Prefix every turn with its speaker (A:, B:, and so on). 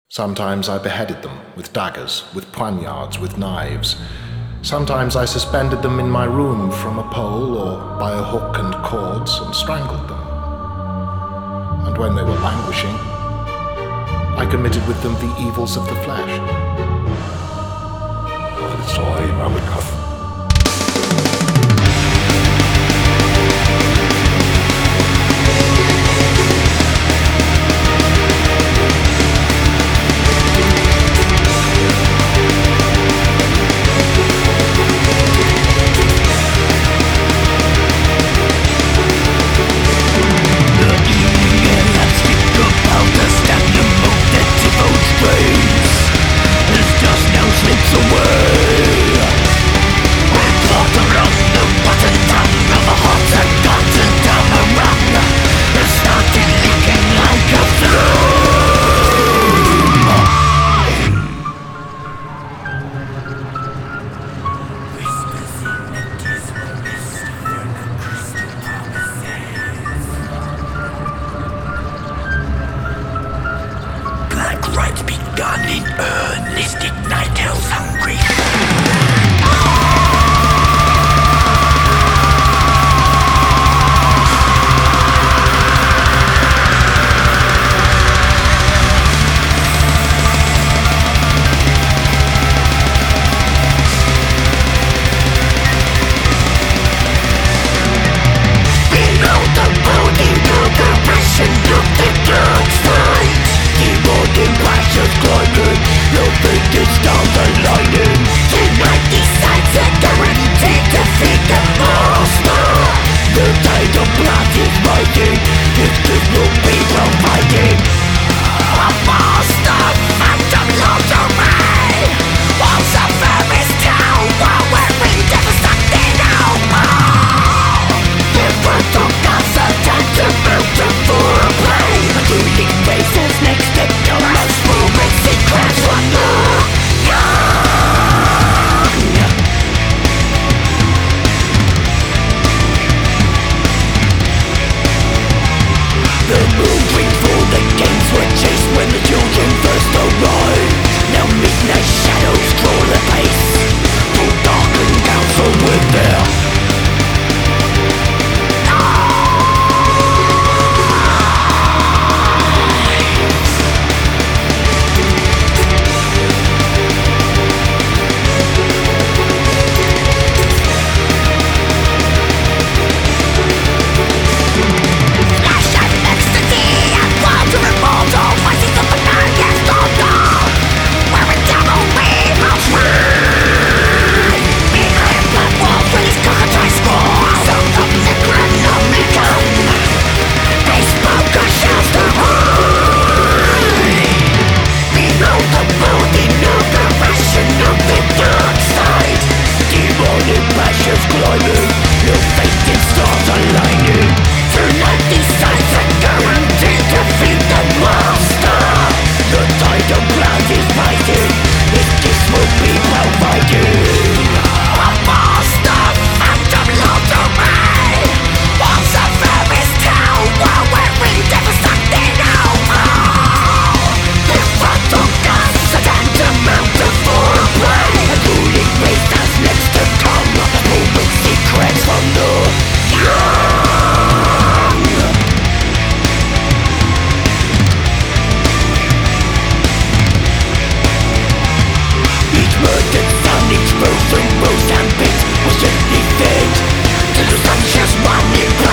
A: Sometimes I beheaded them with daggers, with poignards, with knives. Sometimes I suspended them in my room from a pole or by a hook and cords and strangled them. And when they were languishing, I committed with them the evils of the flesh.
B: Begun in earnest, ignite hell's hungry. Below the body, the passion of the dark side. Demonic passions climbing, no faded stars aligning. Tonight decides a guaranteed defeat the monster. The tide of blood is rising, if this will be providing. A monster, phantom lords away. Walls of Paris down, while we're devastating now. Give birth to gods, a time to move to foreplay. Including faces next to doors, moving secrets from the young. The moving for the games were chased when the children first arrived. Now midnight shadows crawl apace, full darkened council with their climbing, no faded stars aligning. Tonight decides a guaranteed defeat the monster. The tide of blood is rising, if this will be providing. A monster, phantom lords away. Walls of Paris down, while we're devastating now. The front of us, a tantamount to foreplay. A ruling race that's next to come, moving secrets from the young. Each murdered son, each frozen rose and bit was gently fed to the sumptuous one in